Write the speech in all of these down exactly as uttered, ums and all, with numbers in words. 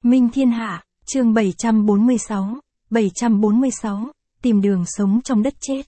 Minh Thiên Hạ, chương bảy trăm bốn mươi sáu, bảy trăm bốn mươi sáu, tìm đường sống trong đất chết.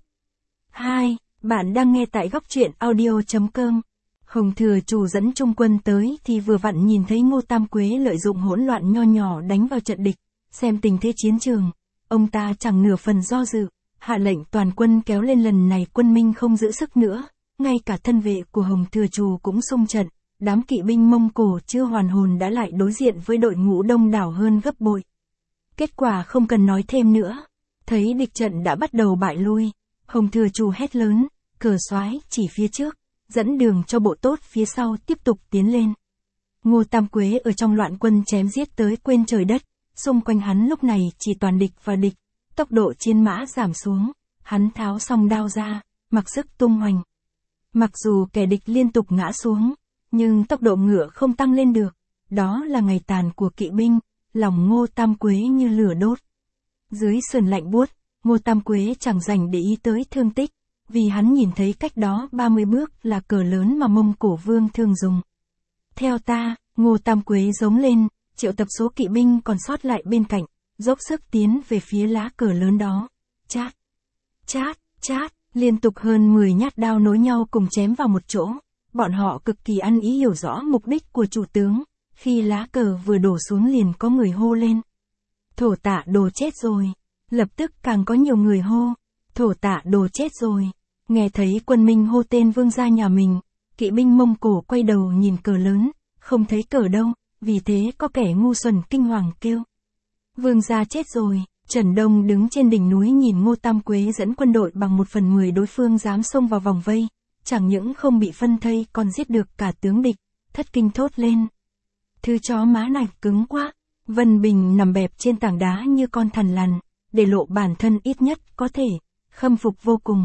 hai. Bạn đang nghe tại góc truyện audio chấm com. Hồng Thừa Trù dẫn trung quân tới thì vừa vặn nhìn thấy Ngô Tam Quế lợi dụng hỗn loạn nho nhỏ đánh vào trận địch, xem tình thế chiến trường. Ông ta chẳng nửa phần do dự, hạ lệnh toàn quân kéo lên. Lần này quân Minh không giữ sức nữa, ngay cả thân vệ của Hồng Thừa Trù cũng xung trận. Đám kỵ binh Mông Cổ chưa hoàn hồn đã lại đối diện với đội ngũ đông đảo hơn gấp bội. Kết quả không cần nói thêm nữa. Thấy địch trận đã bắt đầu bại lui, Hồng Thừa Trù hét lớn, cờ soái chỉ phía trước, dẫn đường cho bộ tốt phía sau tiếp tục tiến lên. Ngô Tam Quế ở trong loạn quân chém giết tới quên trời đất, xung quanh hắn lúc này chỉ toàn địch và địch, tốc độ chiến mã giảm xuống, hắn tháo song đao ra, mặc sức tung hoành. Mặc dù kẻ địch liên tục ngã xuống, nhưng tốc độ ngựa không tăng lên được, đó là ngày tàn của kỵ binh, lòng Ngô Tam Quế như lửa đốt. Dưới sườn lạnh buốt, Ngô Tam Quế chẳng dành để ý tới thương tích, vì hắn nhìn thấy cách đó ba mươi bước là cờ lớn mà Mông Cổ Vương thường dùng. Theo ta, Ngô Tam Quế giống lên, triệu tập số kỵ binh còn sót lại bên cạnh, dốc sức tiến về phía lá cờ lớn đó. Chát, chát, chát, liên tục hơn mười nhát đao nối nhau cùng chém vào một chỗ. Bọn họ cực kỳ ăn ý hiểu rõ mục đích của chủ tướng, khi lá cờ vừa đổ xuống liền có người hô lên. Thổ Tạ Đồ chết rồi. Lập tức càng có nhiều người hô. Thổ Tạ Đồ chết rồi. Nghe thấy quân Minh hô tên vương gia nhà mình, kỵ binh Mông Cổ quay đầu nhìn cờ lớn, không thấy cờ đâu, vì thế có kẻ ngu xuẩn kinh hoàng kêu. Vương gia chết rồi. Trần Đông đứng trên đỉnh núi nhìn Ngô Tam Quế dẫn quân đội bằng một phần mười đối phương dám xông vào vòng vây. Chẳng những không bị phân thây còn giết được cả tướng địch, thất kinh thốt lên. Thứ chó má này cứng quá. Vân Bình nằm bẹp trên tảng đá như con thằn lằn, để lộ bản thân ít nhất có thể, khâm phục vô cùng.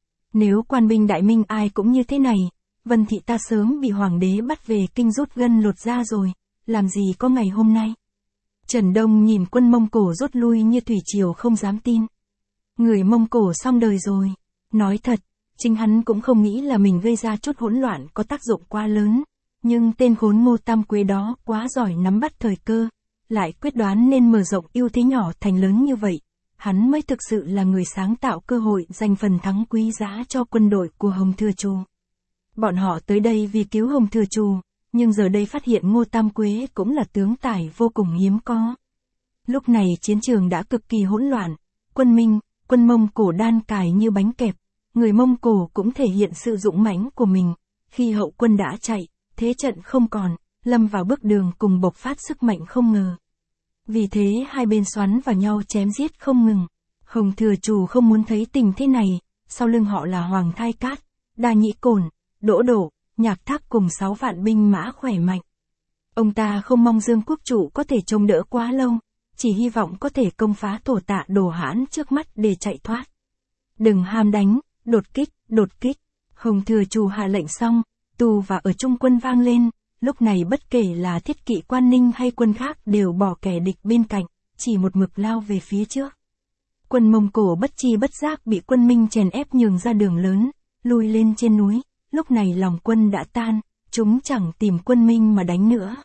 Nếu quan binh Đại Minh ai cũng như thế này, Vân thị ta sớm bị hoàng đế bắt về kinh rút gân lột da rồi, làm gì có ngày hôm nay. Trần Đông nhìn quân Mông Cổ rút lui như thủy triều không dám tin. Người Mông Cổ xong đời rồi. Nói thật, chính hắn cũng không nghĩ là mình gây ra chút hỗn loạn có tác dụng quá lớn, nhưng tên khốn Ngô Tam Quế đó quá giỏi nắm bắt thời cơ, lại quyết đoán nên mở rộng ưu thế nhỏ thành lớn như vậy. Hắn mới thực sự là người sáng tạo cơ hội giành phần thắng quý giá cho quân đội của Hồng Thừa Trù. Bọn họ tới đây vì cứu Hồng Thừa Trù, nhưng giờ đây phát hiện Ngô Tam Quế cũng là tướng tài vô cùng hiếm có. Lúc này chiến trường đã cực kỳ hỗn loạn, quân Minh, quân Mông Cổ đan cài như bánh kẹp. Người Mông Cổ cũng thể hiện sự dũng mãnh của mình, khi hậu quân đã chạy, thế trận không còn, lâm vào bước đường cùng bộc phát sức mạnh không ngờ. Vì thế hai bên xoắn vào nhau chém giết không ngừng. Hồng Thừa Trù không muốn thấy tình thế này, sau lưng họ là Hoàng Thai Cát, Đa Nhĩ Cổn, Đỗ Đổ, Nhạc Thác cùng sáu vạn binh mã khỏe mạnh. Ông ta không mong Dương Quốc Chủ có thể trông đỡ quá lâu, chỉ hy vọng có thể công phá Thổ Tạ Đồ hãn trước mắt để chạy thoát. Đừng ham đánh. Đột kích, đột kích. Hồng Thừa Trù hạ lệnh xong, tù và ở trung quân vang lên, lúc này bất kể là thiết kỵ Quan Ninh hay quân khác đều bỏ kẻ địch bên cạnh, chỉ một mực lao về phía trước. Quân Mông Cổ bất chi bất giác bị quân Minh chèn ép nhường ra đường lớn, lui lên trên núi, lúc này lòng quân đã tan, chúng chẳng tìm quân Minh mà đánh nữa.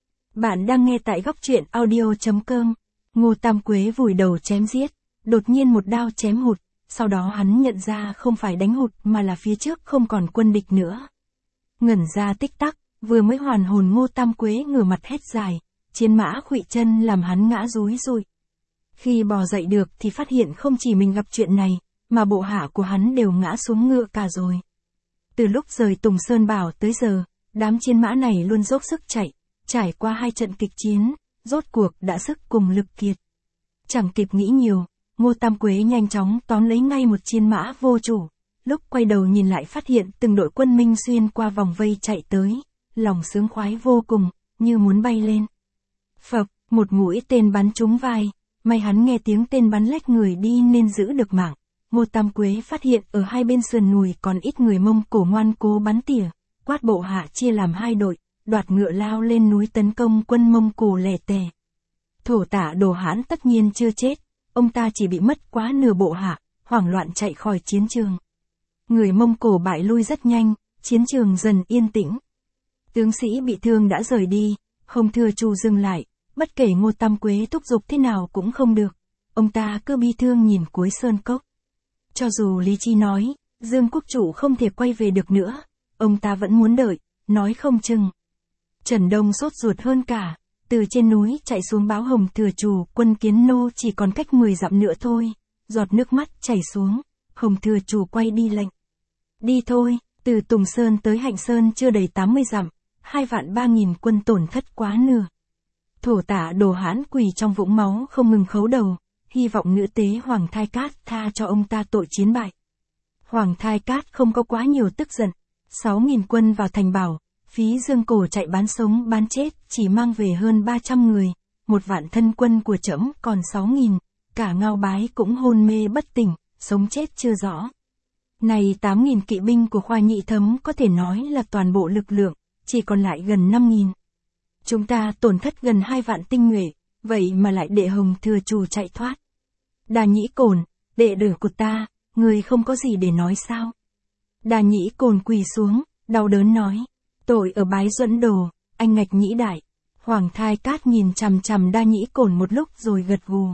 Bạn đang nghe tại góc truyện audio chấm com. Ngô Tam Quế vùi đầu chém giết, đột nhiên một đao chém hụt. Sau đó hắn nhận ra không phải đánh hụt mà là phía trước không còn quân địch nữa. Ngẩn ra tích tắc, vừa mới hoàn hồn Ngô Tam Quế ngửa mặt hét dài, chiến mã khuỵu chân làm hắn ngã rúi rụi. Khi bò dậy được thì phát hiện không chỉ mình gặp chuyện này, mà bộ hạ của hắn đều ngã xuống ngựa cả rồi. Từ lúc rời Tùng Sơn Bảo tới giờ, đám chiến mã này luôn dốc sức chạy, trải qua hai trận kịch chiến, rốt cuộc đã sức cùng lực kiệt. Chẳng kịp nghĩ nhiều. Ngô Tam Quế nhanh chóng tóm lấy ngay một chiến mã vô chủ, lúc quay đầu nhìn lại phát hiện từng đội quân Minh xuyên qua vòng vây chạy tới, lòng sướng khoái vô cùng, như muốn bay lên. Phập, một mũi tên bắn trúng vai, may hắn nghe tiếng tên bắn lách người đi nên giữ được mạng. Ngô Tam Quế phát hiện ở hai bên sườn núi còn ít người Mông Cổ ngoan cố bắn tỉa, quát bộ hạ chia làm hai đội, đoạt ngựa lao lên núi tấn công quân Mông Cổ lẻ tè. Thổ Tạ Đồ hãn tất nhiên chưa chết. Ông ta chỉ bị mất quá nửa bộ hạ, hoảng loạn chạy khỏi chiến trường. Người Mông Cổ bại lui rất nhanh, chiến trường dần yên tĩnh. Tướng sĩ bị thương đã rời đi, Hồng Thừa Trù dừng lại, bất kể Ngô Tam Quế thúc giục thế nào cũng không được. Ông ta cứ bi thương nhìn cuối sơn cốc. Cho dù lý trí nói, Dương quốc chủ không thể quay về được nữa, ông ta vẫn muốn đợi, nói không chừng. Trần Đông sốt ruột hơn cả, từ trên núi chạy xuống báo Hồng Thừa Chủ quân Kiến Nô chỉ còn cách mười dặm nữa thôi, giọt nước mắt chảy xuống, Hồng Thừa Chủ quay đi lệnh. Đi thôi, từ Tùng Sơn tới Hạnh Sơn chưa đầy tám mươi dặm, hai vạn ba nghìn quân tổn thất quá nửa. Thổ Tả Đồ Hãn quỳ trong vũng máu không ngừng khấu đầu, hy vọng nữ tế Hoàng Thai Cát tha cho ông ta tội chiến bại. Hoàng Thai Cát không có quá nhiều tức giận, sáu nghìn quân vào thành bảo, phí Dương Cổ chạy bán sống bán chết chỉ mang về hơn ba trăm người, một vạn thân quân của trẫm còn sáu nghìn, cả Ngao Bái cũng hôn mê bất tỉnh, sống chết chưa rõ. Này tám nghìn kỵ binh của Khoa Nhị Thấm có thể nói là toàn bộ lực lượng, chỉ còn lại gần năm nghìn. Chúng ta tổn thất gần hai vạn tinh nhuệ, vậy mà lại để Hồng Thừa Chủ chạy thoát. Đà Nhĩ Cổn, đệ tử của ta, người không có gì để nói sao? Đà Nhĩ Cổn quỳ xuống, đau đớn nói, tội ở Bái Duẫn Đồ, anh ngạch nhĩ đại. Hoàng Thai Cát nhìn chằm chằm Đa Nhĩ Cổn một lúc rồi gật gù.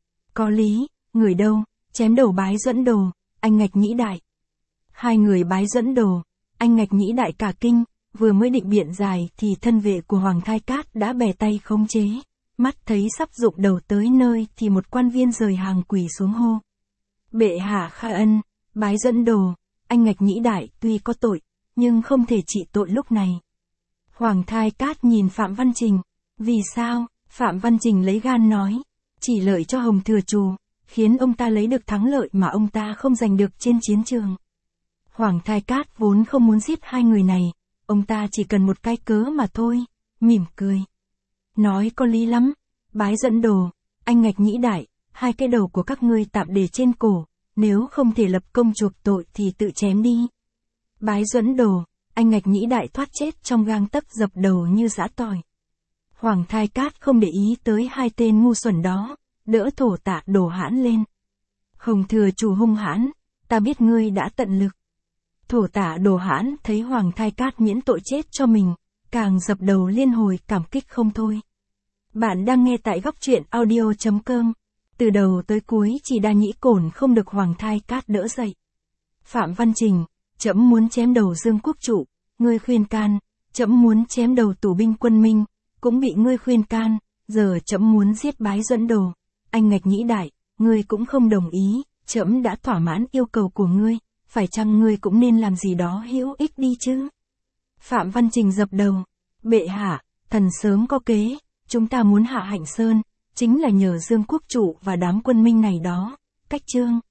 Có lý, người đâu, chém đầu Bái Duẫn Đồ, anh ngạch nhĩ đại. Hai người Bái Duẫn Đồ, anh ngạch nhĩ đại cả kinh, vừa mới định biện giải thì thân vệ của Hoàng Thai Cát đã bè tay khống chế. Mắt thấy sắp rụng đầu tới nơi thì một quan viên rời hàng quỳ xuống hô. Bệ hạ khai ân, Bái Duẫn Đồ, anh ngạch nhĩ đại tuy có tội, nhưng không thể trị tội lúc này. Hoàng Thai Cát nhìn Phạm Văn Trình. Vì sao? Phạm Văn Trình lấy gan nói. Chỉ lợi cho Hồng Thừa Chủ, khiến ông ta lấy được thắng lợi mà ông ta không giành được trên chiến trường. Hoàng Thai Cát vốn không muốn giết hai người này, ông ta chỉ cần một cái cớ mà thôi, mỉm cười. Nói có lý lắm, Bái Duẫn Đồ, anh ngạch nhĩ đại, hai cái đầu của các ngươi tạm để trên cổ, nếu không thể lập công chuộc tội thì tự chém đi. Bái Duẫn Đồ, anh ngạch nhĩ đại thoát chết trong gang tấc dập đầu như giã tỏi. Hoàng Thai Cát không để ý tới hai tên ngu xuẩn đó, đỡ Thổ Tả Đồ Hãn lên. Hồng Thừa Chủ hung hãn, ta biết ngươi đã tận lực. Thổ Tả Đồ Hãn thấy Hoàng Thai Cát miễn tội chết cho mình, càng dập đầu liên hồi cảm kích không thôi. Bạn đang nghe tại góc truyện audio chấm com. Từ đầu tới cuối chỉ Đa Nhĩ Cổn không được Hoàng Thai Cát đỡ dậy. Phạm Văn Trình, trẫm muốn chém đầu Dương quốc chủ, ngươi khuyên can, trẫm muốn chém đầu tù binh Quân Minh, cũng bị ngươi khuyên can, giờ trẫm muốn giết Bái Duẫn Đồ, anh ngạch nhĩ đại, ngươi cũng không đồng ý, trẫm đã thỏa mãn yêu cầu của ngươi, phải chăng ngươi cũng nên làm gì đó hữu ích đi chứ? Phạm Văn Trình dập đầu, bệ hạ, thần sớm có kế, chúng ta muốn hạ Hạnh Sơn, chính là nhờ Dương quốc chủ và đám Quân Minh này đó. Cách chương